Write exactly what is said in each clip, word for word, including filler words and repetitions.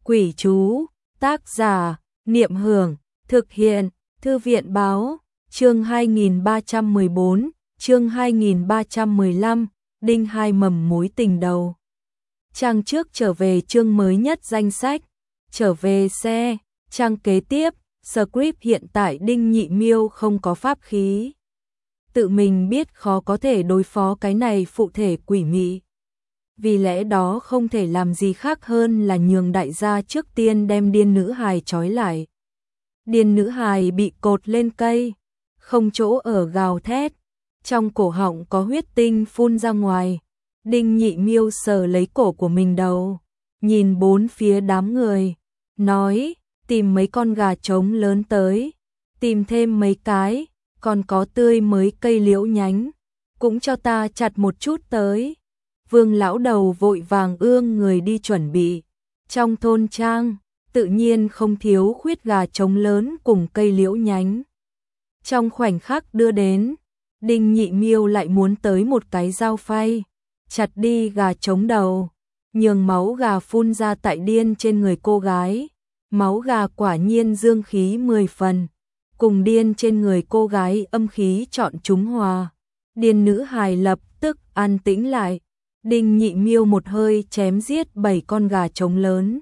Quỷ chú, tác giả, Niệm Hưởng, thực hiện, Thư viện báo, chương hai nghìn ba trăm mười bốn, chương hai nghìn ba trăm mười lăm, đinh hai mầm mối tình đầu. Trang trước trở về chương mới nhất danh sách, trở về xe, trang kế tiếp, script hiện tại Đinh Nhị Miêu không có pháp khí. Tự mình biết khó có thể đối phó cái này phụ thể quỷ mị. Vì lẽ đó không thể làm gì khác hơn là nhường đại gia trước tiên đem điên nữ hài trói lại. Điên nữ hài bị cột lên cây, không chỗ ở gào thét, trong cổ họng có huyết tinh phun ra ngoài. Đinh Nhị Miêu sờ lấy cổ của mình đầu, nhìn bốn phía đám người, nói, tìm mấy con gà trống lớn tới, tìm thêm mấy cái, còn có tươi mới cây liễu nhánh, cũng cho ta chặt một chút tới. Vương lão đầu vội vàng ương người đi chuẩn bị. Trong thôn trang, tự nhiên không thiếu khuyết gà trống lớn cùng cây liễu nhánh. Trong khoảnh khắc đưa đến, Đinh Nhị Miêu lại muốn tới một cái dao phay, chặt đi gà trống đầu, nhường máu gà phun ra tại điên trên người cô gái. Máu gà quả nhiên dương khí mười phần, cùng điên trên người cô gái âm khí chọn chúng hòa. Điên nữ hài lập tức an tĩnh lại. Đinh Nhị Miêu một hơi chém giết bảy con gà trống lớn,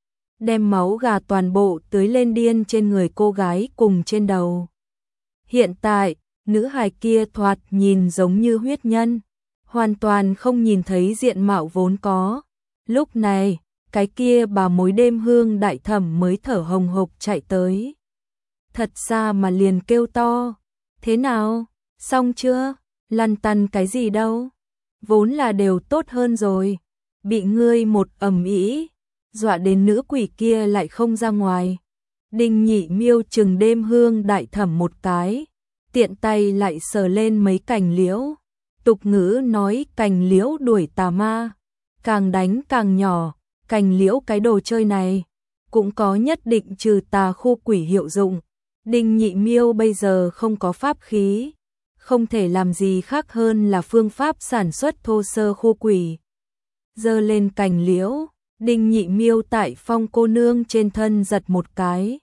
đem máu gà toàn bộ tưới lên điên trên người cô gái cùng trên đầu. Hiện tại, nữ hài kia thoạt nhìn giống như huyết nhân, hoàn toàn không nhìn thấy diện mạo vốn có. Lúc này, cái kia bà mối đêm hương đại thẩm mới thở hồng hộc chạy tới. Thật xa mà liền kêu to, thế nào, xong chưa, lăn tăn cái gì đâu, vốn là đều tốt hơn rồi, bị ngươi một ầm ĩ, dọa đến nữ quỷ kia lại không ra ngoài. Đinh Nhị Miêu chừng đêm hương đại thẩm một cái, tiện tay lại sờ lên mấy cành liễu. Tục ngữ nói cành liễu đuổi tà ma, càng đánh càng nhỏ, cành liễu cái đồ chơi này cũng có nhất định trừ tà khu quỷ hiệu dụng. Đinh Nhị Miêu bây giờ không có pháp khí, không thể làm gì khác hơn là phương pháp sản xuất thô sơ khu quỷ. Giơ lên cành liễu, Đinh Nhị Miêu tại Phong cô nương trên thân giật một cái.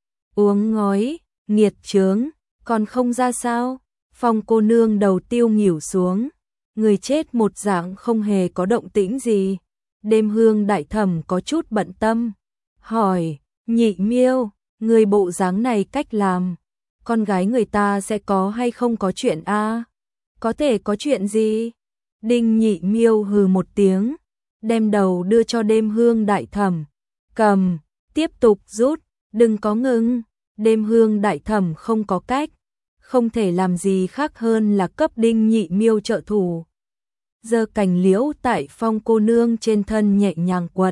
Uống ngói, nghiệt chướng, còn không ra sao? Phong cô nương đầu tiêu nghỉu xuống, người chết một dạng không hề có động tĩnh gì. Đêm hương đại thẩm có chút bận tâm, hỏi, Nhị Miêu, người bộ dáng này cách làm, con gái người ta sẽ có hay không có chuyện a? À? Có thể có chuyện gì? Đinh Nhị Miêu hừ một tiếng, đem đầu đưa cho đêm hương đại thẩm, cầm, tiếp tục rút, đừng có ngừng. Đêm hương đại thẩm không có cách, không thể làm gì khác hơn là cấp Đinh Nhị Miêu trợ thủ. Giơ cành liễu tại Phong cô nương trên thân nhẹ nhàng quật.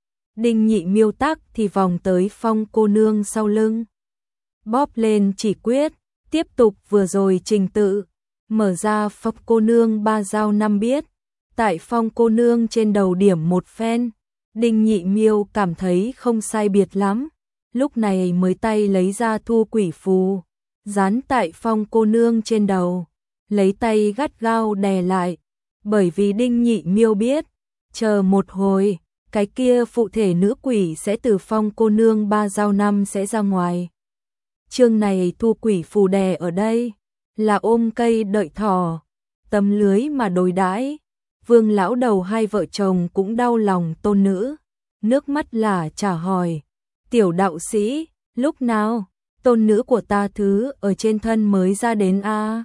Đinh Nhị Miêu tắc thì vòng tới Phong cô nương sau lưng, bóp lên chỉ quyết, tiếp tục vừa rồi trình tự, mở ra Phong cô nương ba dao năm biết, tại Phong cô nương trên đầu điểm một phen. Đinh Nhị Miêu cảm thấy không sai biệt lắm, lúc này mới tay lấy ra thu quỷ phù, dán tại Phong cô nương trên đầu, lấy tay gắt gao đè lại, bởi vì Đinh Nhị Miêu biết, chờ một hồi, cái kia phụ thể nữ quỷ sẽ từ Phong cô nương ba dao năm sẽ ra ngoài. Chương này thu quỷ phù đè ở đây, là ôm cây đợi thỏ, tấm lưới mà đối đãi. Vương lão đầu hai vợ chồng cũng đau lòng tôn nữ, nước mắt lả trả hỏi, tiểu đạo sĩ, lúc nào, tôn nữ của ta thứ ở trên thân mới ra đến a? À?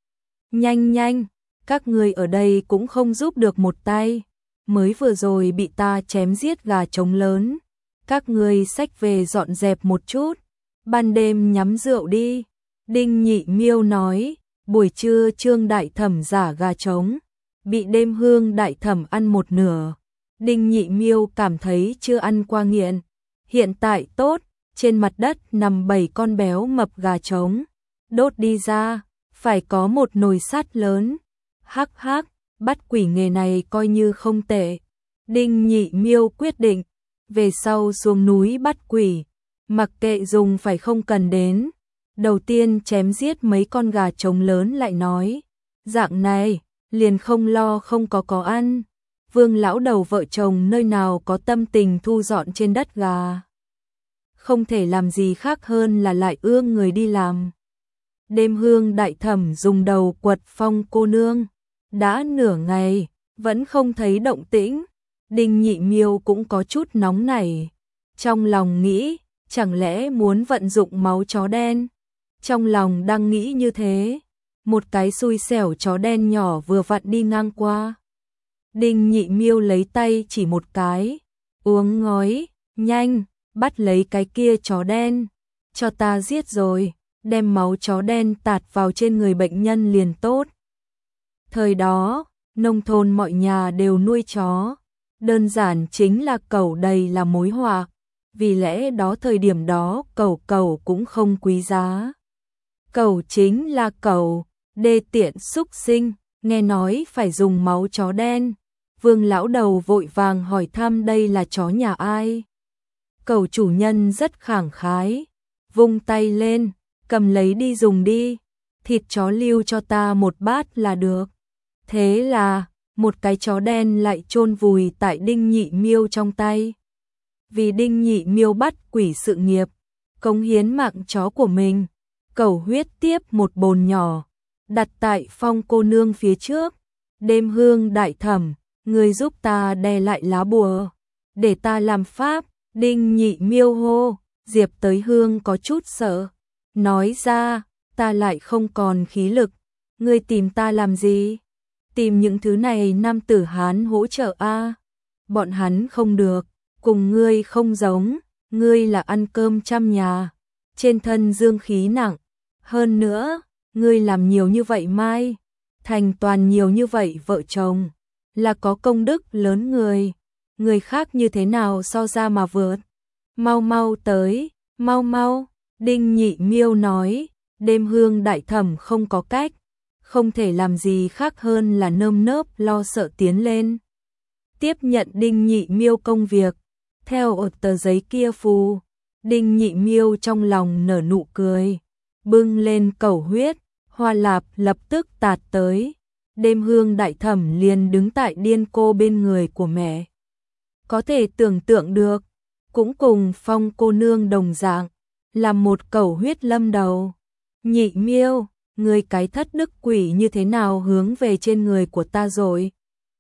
Nhanh nhanh, các người ở đây cũng không giúp được một tay, mới vừa rồi bị ta chém giết gà trống lớn, các người xách về dọn dẹp một chút, ban đêm nhắm rượu đi. Đinh Nhị Miêu nói, buổi trưa Trương đại thẩm giả gà trống, bị đêm hương đại thẩm ăn một nửa. Đinh Nhị Miêu cảm thấy chưa ăn qua nghiện, hiện tại tốt, trên mặt đất nằm bảy con béo mập gà trống, đốt đi ra, phải có một nồi sắt lớn. Hắc hắc, bắt quỷ nghề này coi như không tệ. Đinh Nhị Miêu quyết định, về sau xuống núi bắt quỷ, mặc kệ dùng phải không cần đến. Đầu tiên chém giết mấy con gà trống lớn lại nói, dạng này, liền không lo không có có ăn. Vương lão đầu vợ chồng nơi nào có tâm tình thu dọn trên đất gà. Không thể làm gì khác hơn là lại ương người đi làm. Đêm Hương đại thẩm dùng đầu quật Phong cô nương. Đã nửa ngày, vẫn không thấy động tĩnh. Đinh Nhị Miêu cũng có chút nóng nảy. Trong lòng nghĩ, chẳng lẽ muốn vận dụng máu chó đen? Trong lòng đang nghĩ như thế, một cái xui xẻo chó đen nhỏ vừa vặn đi ngang qua. Đinh Nhị Miêu lấy tay chỉ một cái, uống ngói, nhanh, bắt lấy cái kia chó đen, cho ta giết rồi, đem máu chó đen tạt vào trên người bệnh nhân liền tốt. Thời đó, nông thôn mọi nhà đều nuôi chó, đơn giản chính là cẩu đầy là mối họa, vì lẽ đó thời điểm đó cẩu cẩu cũng không quý giá. Cẩu chính là cẩu, đê tiện xúc sinh, nghe nói phải dùng máu chó đen. Vương lão đầu vội vàng hỏi thăm đây là chó nhà ai. Cẩu chủ nhân rất khẳng khái, vung tay lên, cầm lấy đi dùng đi, thịt chó lưu cho ta một bát là được. Thế là, một cái chó đen lại chôn vùi tại Đinh Nhị Miêu trong tay. Vì Đinh Nhị Miêu bắt quỷ sự nghiệp, cống hiến mạng chó của mình, cẩu huyết tiếp một bồn nhỏ, đặt tại Phong cô nương phía trước. Đêm Hương đại thẩm, người giúp ta đè lại lá bùa, để ta làm pháp. Đinh Nhị Miêu hô, Diệp Tới Hương có chút sợ, nói ra, ta lại không còn khí lực, ngươi tìm ta làm gì? Tìm những thứ này nam tử Hán hỗ trợ a. Bọn hắn không được, cùng ngươi không giống, ngươi là ăn cơm trăm nhà, trên thân dương khí nặng, hơn nữa, ngươi làm nhiều như vậy mai, thành toàn nhiều như vậy vợ chồng, là có công đức lớn người, người khác như thế nào so ra mà vượt. Mau mau tới, mau mau, Đinh Nhị Miêu nói. Đêm Hương đại thẩm không có cách, không thể làm gì khác hơn là nơm nớp lo sợ tiến lên. Tiếp nhận Đinh Nhị Miêu công việc, theo ở tờ giấy kia phù, Đinh Nhị Miêu trong lòng nở nụ cười, bưng lên cẩu huyết, hoa lạp lập tức tạt tới. Đêm Hương đại thẩm liền đứng tại điên cô bên người của mẹ. Có thể tưởng tượng được, cũng cùng Phong cô nương đồng dạng, là một cẩu huyết lâm đầu. Nhị Miêu, người cái thất đức quỷ như thế nào hướng về trên người của ta rồi?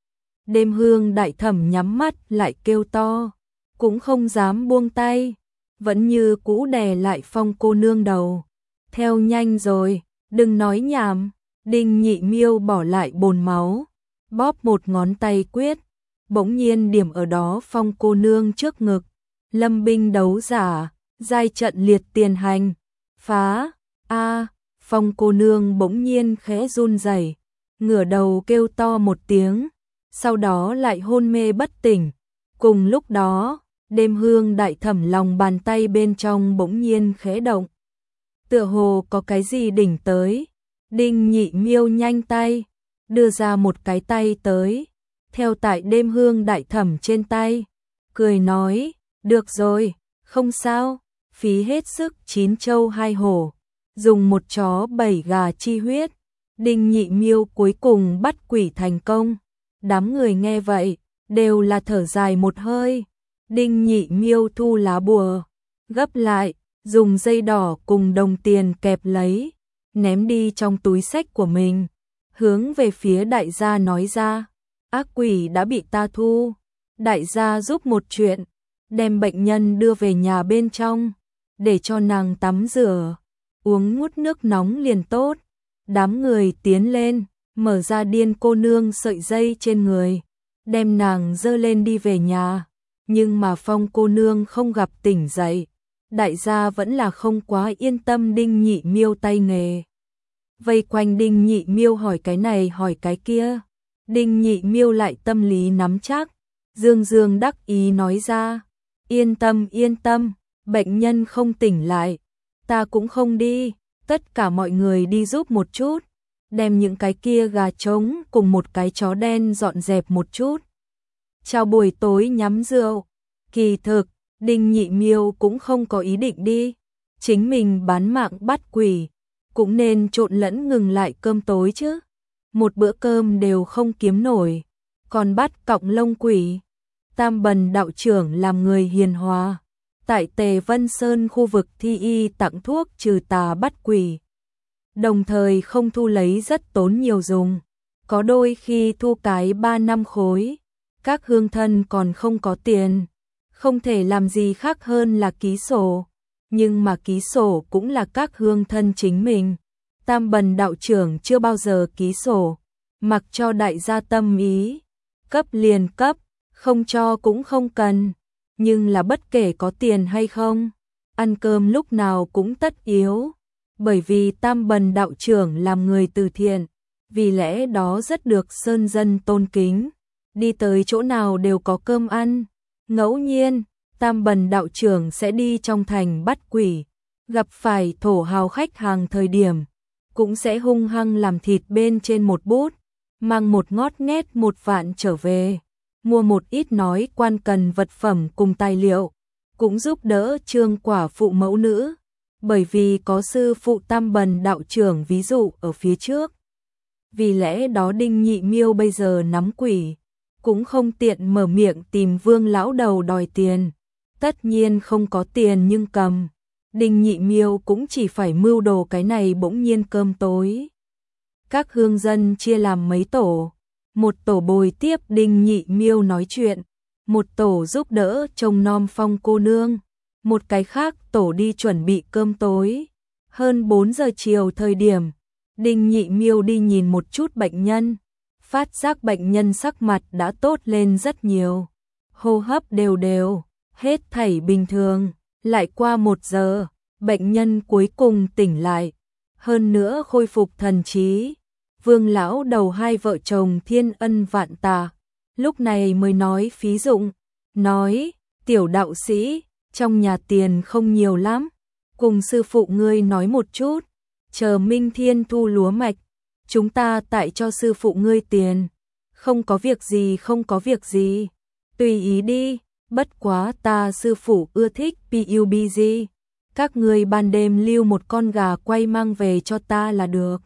Đêm Hương đại thẩm nhắm mắt lại kêu to, cũng không dám buông tay, vẫn như cũ đè lại Phong cô nương đầu. Theo nhanh rồi, đừng nói nhảm. Đinh Nhị Miêu bỏ lại bồn máu, bóp một ngón tay quyết, bỗng nhiên điểm ở đó Phong cô nương trước ngực. Lâm binh đấu giả, giai trận liệt tiền hành, phá. A, Phong cô nương bỗng nhiên khẽ run rẩy, ngửa đầu kêu to một tiếng, sau đó lại hôn mê bất tỉnh. Cùng lúc đó, Đêm Hương đại thẩm lòng bàn tay bên trong bỗng nhiên khẽ động, tựa hồ có cái gì đỉnh tới. Đinh Nhị Miêu nhanh tay, đưa ra một cái tay tới, theo tại Đêm Hương đại thẩm trên tay, cười nói, được rồi, không sao, phí hết sức chín châu hai hổ, dùng một chó bảy gà chi huyết. Đinh Nhị Miêu cuối cùng bắt quỷ thành công. Đám người nghe vậy, đều là thở dài một hơi. Đinh Nhị Miêu thu lá bùa, gấp lại, dùng dây đỏ cùng đồng tiền kẹp lấy, ném đi trong túi xách của mình, hướng về phía đại gia nói ra, ác quỷ đã bị ta thu, đại gia giúp một chuyện, đem bệnh nhân đưa về nhà bên trong, để cho nàng tắm rửa, uống ngút nước nóng liền tốt. Đám người tiến lên, mở ra điên cô nương sợi dây trên người, đem nàng dơ lên đi về nhà, nhưng mà Phong cô nương không gặp tỉnh dậy. Đại gia vẫn là không quá yên tâm Đinh Nhị Miêu tay nghề. Vây quanh Đinh Nhị Miêu hỏi cái này hỏi cái kia. Đinh Nhị Miêu lại tâm lý nắm chắc, dương dương đắc ý nói ra, yên tâm yên tâm, bệnh nhân không tỉnh lại, ta cũng không đi, tất cả mọi người đi giúp một chút, đem những cái kia gà trống cùng một cái chó đen dọn dẹp một chút. Chào buổi tối nhắm rượu, kỳ thực, Đinh Nhị Miêu cũng không có ý định đi, chính mình bán mạng bắt quỷ, cũng nên trộn lẫn ngừng lại cơm tối chứ. Một bữa cơm đều không kiếm nổi, còn bắt cọng lông quỷ. Tam Bần đạo trưởng làm người hiền hòa, tại Tề Vân Sơn khu vực thi y tặng thuốc trừ tà bắt quỷ. Đồng thời không thu lấy rất tốn nhiều dùng, có đôi khi thu cái ba năm khối. Các hương thân còn không có tiền, không thể làm gì khác hơn là ký sổ, nhưng mà ký sổ cũng là các hương thân chính mình. Tam Bần đạo trưởng chưa bao giờ ký sổ, mặc cho đại gia tâm ý, cấp liền cấp, không cho cũng không cần, nhưng là bất kể có tiền hay không, ăn cơm lúc nào cũng tất yếu, bởi vì Tam Bần đạo trưởng làm người từ thiện, vì lẽ đó rất được sơn dân tôn kính, đi tới chỗ nào đều có cơm ăn. Ngẫu nhiên, Tam Bần đạo trưởng sẽ đi trong thành bắt quỷ, gặp phải thổ hào khách hàng thời điểm, cũng sẽ hung hăng làm thịt bên trên một bút, mang một ngót nghét một vạn trở về, mua một ít nói quan cần vật phẩm cùng tài liệu, cũng giúp đỡ Trương quả phụ mẫu nữ, bởi vì có sư phụ Tam Bần đạo trưởng ví dụ ở phía trước. Vì lẽ đó Đinh Nhị Miêu bây giờ nắm quỷ, cũng không tiện mở miệng tìm Vương lão đầu đòi tiền, tất nhiên không có tiền nhưng cầm. Đinh Nhị Miêu cũng chỉ phải mưu đồ cái này bỗng nhiên cơm tối. Các hương dân chia làm mấy tổ, một tổ bồi tiếp Đinh Nhị Miêu nói chuyện, một tổ giúp đỡ trông nom Phong cô nương, một cái khác tổ đi chuẩn bị cơm tối. Hơn bốn giờ chiều thời điểm, Đinh Nhị Miêu đi nhìn một chút bệnh nhân, phát giác bệnh nhân sắc mặt đã tốt lên rất nhiều, hô hấp đều đều, hết thảy bình thường. Lại qua một giờ, bệnh nhân cuối cùng tỉnh lại, hơn nữa khôi phục thần trí. Vương lão đầu hai vợ chồng thiên ân vạn tạ, lúc này mới nói phí dụng, nói, tiểu đạo sĩ, trong nhà tiền không nhiều lắm, cùng sư phụ ngươi nói một chút, chờ Minh Thiên thu lúa mạch, chúng ta tại cho sư phụ ngươi tiền, không có việc gì không có việc gì, tùy ý đi. Bất quá ta sư phụ ưa thích pê u bê giê, các người ban đêm lưu một con gà quay mang về cho ta là được.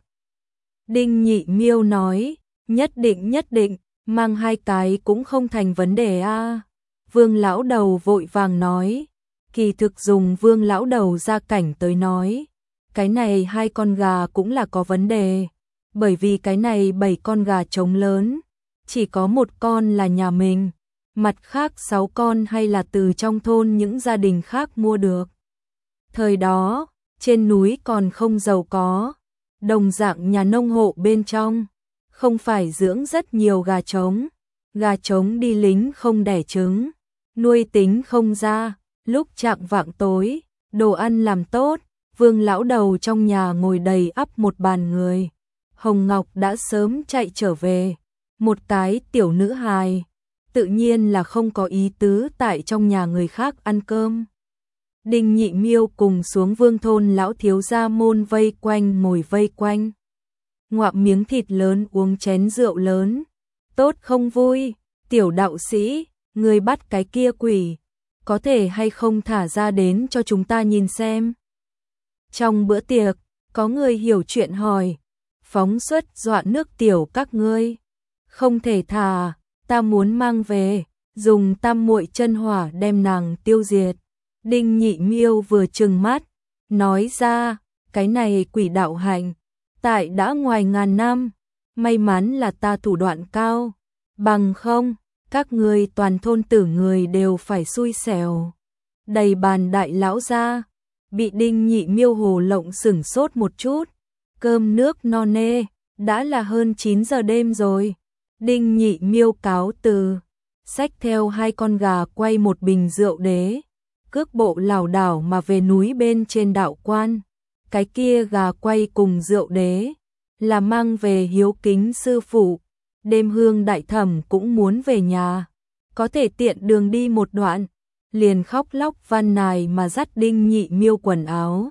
Đinh Nhị Miêu nói, nhất định nhất định, mang hai cái cũng không thành vấn đề a. À. Vương lão đầu vội vàng nói, kỳ thực dùng Vương lão đầu gia cảnh tới nói, cái này hai con gà cũng là có vấn đề, bởi vì cái này bảy con gà trống lớn, chỉ có một con là nhà mình. Mặt khác sáu con hay là từ trong thôn những gia đình khác mua được. Thời đó, trên núi còn không giàu có, đồng dạng nhà nông hộ bên trong, không phải dưỡng rất nhiều gà trống, gà trống đi lính không đẻ trứng, nuôi tính không ra, lúc chạng vạng tối, đồ ăn làm tốt, Vương lão đầu trong nhà ngồi đầy ắp một bàn người. Hồng Ngọc đã sớm chạy trở về, một cái tiểu nữ hài, tự nhiên là không có ý tứ tại trong nhà người khác ăn cơm. Đinh Nhị Miêu cùng xuống Vương thôn lão thiếu gia môn vây quanh ngồi vây quanh. Ngoạm miếng thịt lớn uống chén rượu lớn. Tốt không vui, tiểu đạo sĩ, người bắt cái kia quỷ, có thể hay không thả ra đến cho chúng ta nhìn xem. Trong bữa tiệc, có người hiểu chuyện hỏi, phóng xuất dọa nước tiểu các ngươi, không thể thả. Ta muốn mang về, dùng tam muội chân hỏa đem nàng tiêu diệt. Đinh Nhị Miêu vừa trừng mắt, nói ra, cái này quỷ đạo hành, tại đã ngoài ngàn năm, may mắn là ta thủ đoạn cao, bằng không, các ngươi toàn thôn tử người đều phải xui xẻo. Đầy bàn đại lão ra, bị Đinh Nhị Miêu hồ lộng sửng sốt một chút, cơm nước no nê, đã là hơn chín giờ đêm rồi. Đinh Nhị Miêu cáo từ, xách theo hai con gà quay một bình rượu đế, cước bộ lảo đảo mà về núi bên trên đạo quan. Cái kia gà quay cùng rượu đế là mang về hiếu kính sư phụ, đêm hương đại thẩm cũng muốn về nhà, có thể tiện đường đi một đoạn, liền khóc lóc van nài mà dắt Đinh Nhị Miêu quần áo.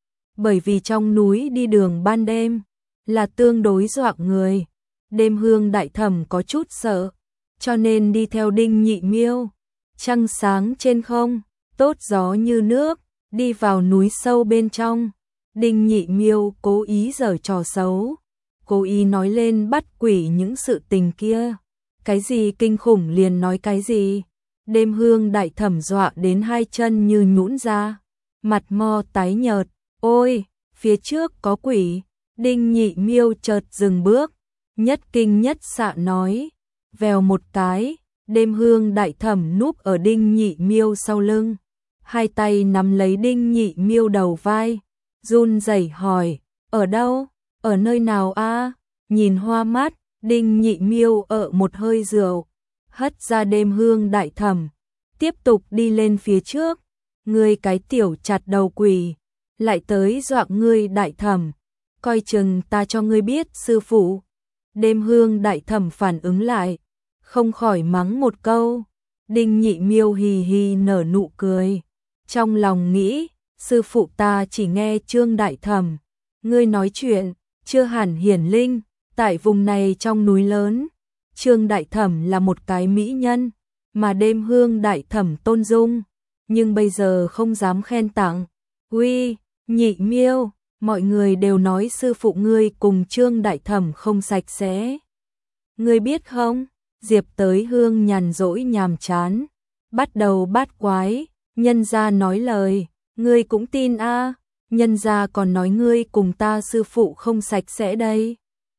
Bởi vì trong núi đi đường ban đêm là tương đối dọa người. Đêm hương đại thẩm có chút sợ, cho nên đi theo Đinh Nhị Miêu. Trăng sáng trên không, tốt gió như nước, đi vào núi sâu bên trong. Đinh Nhị Miêu cố ý giở trò xấu, cố ý nói lên bắt quỷ những sự tình kia. cái gì kinh khủng liền nói cái gì. Đêm Hương Đại Thẩm dọa đến hai chân như nhũn ra, mặt mo tái nhợt, ôi, phía trước có quỷ. Đinh Nhị Miêu chợt dừng bước, nhất kinh nhất xạ nói, vèo một cái, Đêm Hương Đại Thẩm núp ở Đinh Nhị Miêu sau lưng, hai tay nắm lấy Đinh Nhị Miêu đầu vai, run rẩy hỏi, ở đâu, ở nơi nào a? Nhìn hoa mắt, Đinh Nhị Miêu ở một hơi rượu, hất ra Đêm Hương Đại Thẩm, tiếp tục đi lên phía trước, ngươi cái tiểu chặt đầu quỷ, lại tới dọa ngươi Đại Thẩm, coi chừng ta cho ngươi biết sư phụ. Đêm Hương Đại Thẩm phản ứng lại, không khỏi mắng một câu. Đinh Nhị Miêu hì hì nở nụ cười, trong lòng nghĩ, sư phụ ta chỉ nghe Trương Đại Thẩm, ngươi nói chuyện, chưa hẳn hiển linh, tại vùng này trong núi lớn, Trương Đại Thẩm là một cái mỹ nhân, mà Đêm Hương Đại Thẩm tôn dung, nhưng bây giờ không dám khen tặng. Uy, Nhị Miêu, mọi người đều nói sư phụ ngươi cùng Trương Đại Thẩm không sạch sẽ. Ngươi biết không? Diệp Tới Hương nhàn rỗi nhàm chán, bắt đầu bát quái, nhân gia nói lời, ngươi cũng tin a? À? Nhân gia còn nói ngươi cùng ta sư phụ không sạch sẽ đây.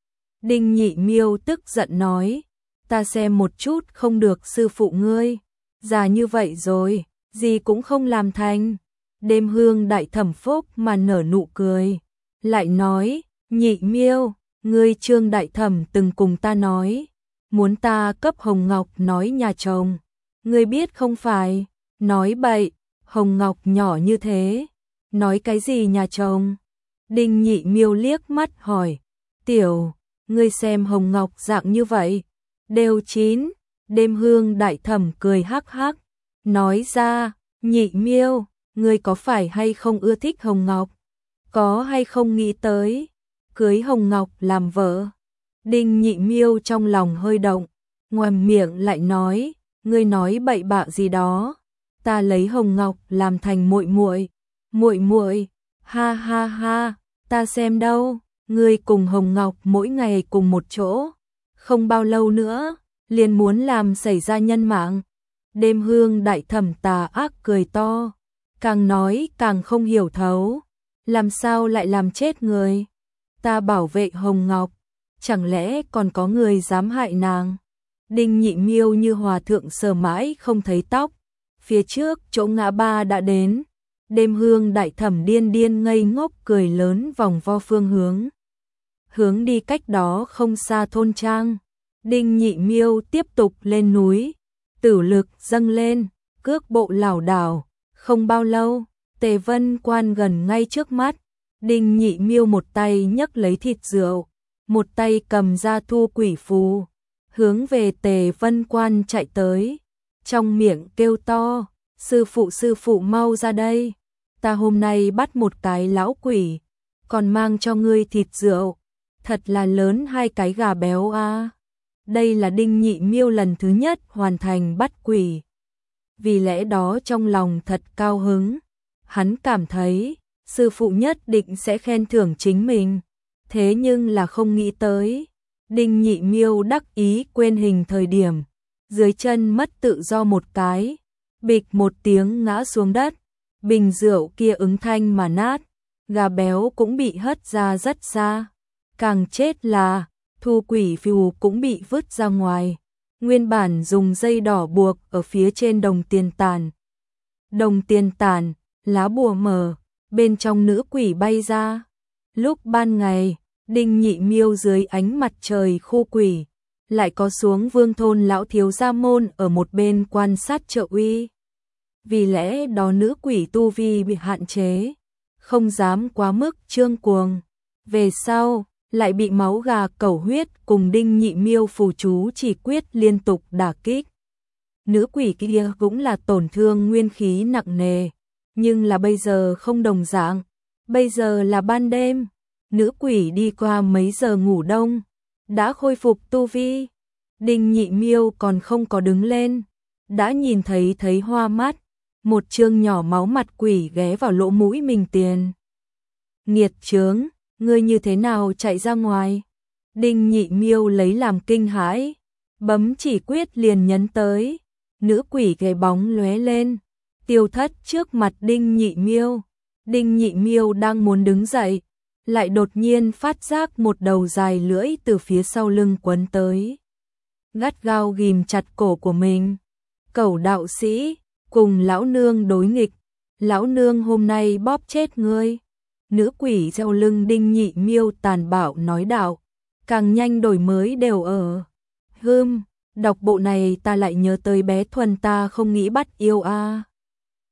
Đinh Nhị Miêu tức giận nói, ta xem một chút không được sư phụ ngươi, già như vậy rồi, gì cũng không làm thành. Đêm Hương Đại Thẩm phúc mà nở nụ cười, lại nói, Nhị Miêu, ngươi Trương Đại Thẩm từng cùng ta nói, muốn ta cấp Hồng Ngọc nói nhà chồng, ngươi biết không phải, nói bậy, Hồng Ngọc nhỏ như thế, nói cái gì nhà chồng? Đinh Nhị Miêu liếc mắt hỏi, tiểu, ngươi xem Hồng Ngọc dạng như vậy, đều chín. Đêm Hương Đại Thẩm cười hắc hắc, nói ra, Nhị Miêu, ngươi có phải hay không ưa thích Hồng Ngọc? Có hay không nghĩ tới cưới Hồng Ngọc làm vợ? Đinh Nhị Miêu trong lòng hơi động, ngoàm miệng lại nói, ngươi nói bậy bạ gì đó, ta lấy Hồng Ngọc làm thành muội muội. Muội muội? Ha ha ha, ta xem đâu, ngươi cùng Hồng Ngọc mỗi ngày cùng một chỗ, không bao lâu nữa liền muốn làm xảy ra nhân mạng. Đêm Hương Đại Thẩm tà ác cười to, càng nói càng không hiểu thấu, làm sao lại làm chết người? Ta bảo vệ Hồng Ngọc, chẳng lẽ còn có người dám hại nàng? Đinh Nhị Miêu như hòa thượng sờ mãi không thấy tóc, phía trước chỗ ngã ba đã đến. Đêm Hương Đại Thẩm điên điên ngây ngốc cười lớn vòng vo phương hướng, hướng đi cách đó không xa thôn trang. Đinh Nhị Miêu tiếp tục lên núi, tử lực dâng lên, cước bộ lảo đảo, không bao lâu, Tề Vân Quan gần ngay trước mắt. Đinh Nhị Miêu một tay nhấc lấy thịt rượu, một tay cầm ra thu quỷ phù, hướng về Tề Vân Quan chạy tới, trong miệng kêu to, sư phụ sư phụ mau ra đây, ta hôm nay bắt một cái lão quỷ, còn mang cho ngươi thịt rượu, thật là lớn hai cái gà béo a. À. Đây là Đinh Nhị Miêu lần thứ nhất hoàn thành bắt quỷ, vì lẽ đó trong lòng thật cao hứng, hắn cảm thấy sư phụ nhất định sẽ khen thưởng chính mình, thế nhưng là không nghĩ tới, Đinh Nhị Miêu đắc ý quên hình thời điểm, dưới chân mất tự do một cái, bịch một tiếng ngã xuống đất, bình rượu kia ứng thanh mà nát, gà béo cũng bị hất ra rất xa, càng chết là thu quỷ phù cũng bị vứt ra ngoài, nguyên bản dùng dây đỏ buộc ở phía trên đồng tiền tàn. Đồng tiền tàn, lá bùa mở, bên trong nữ quỷ bay ra. Lúc ban ngày, Đinh Nhị Miêu dưới ánh mặt trời khu quỷ, lại có xuống Vương thôn lão thiếu gia môn ở một bên quan sát trợ uy. Vì lẽ đó nữ quỷ tu vi bị hạn chế, không dám quá mức trương cuồng. Về sau, lại bị máu gà cẩu huyết cùng Đinh Nhị Miêu phù chú chỉ quyết liên tục đả kích. Nữ quỷ kia cũng là tổn thương nguyên khí nặng nề, nhưng là bây giờ không đồng dạng, bây giờ là ban đêm, nữ quỷ đi qua mấy giờ ngủ đông, đã khôi phục tu vi. Đinh Nhị Miêu còn không có đứng lên, đã nhìn thấy thấy hoa mắt, một chương nhỏ máu mặt quỷ ghé vào lỗ mũi mình tiền. Nghiệt chướng, ngươi như thế nào chạy ra ngoài? Đinh Nhị Miêu lấy làm kinh hãi, bấm chỉ quyết liền nhấn tới. Nữ quỷ cái bóng lóe lên, tiêu thất trước mặt Đinh Nhị Miêu. Đinh Nhị Miêu đang muốn đứng dậy, lại đột nhiên phát giác một đầu dài lưỡi từ phía sau lưng quấn tới, gắt gao ghim chặt cổ của mình. Cẩu đạo sĩ, cùng lão nương đối nghịch, lão nương hôm nay bóp chết ngươi. Nữ quỷ sau lưng Đinh Nhị Miêu tàn bạo nói đạo, càng nhanh đổi mới đều ở. Hưm, đọc bộ này ta lại nhớ tới bé Thuần ta không nghĩ bắt yêu a. À.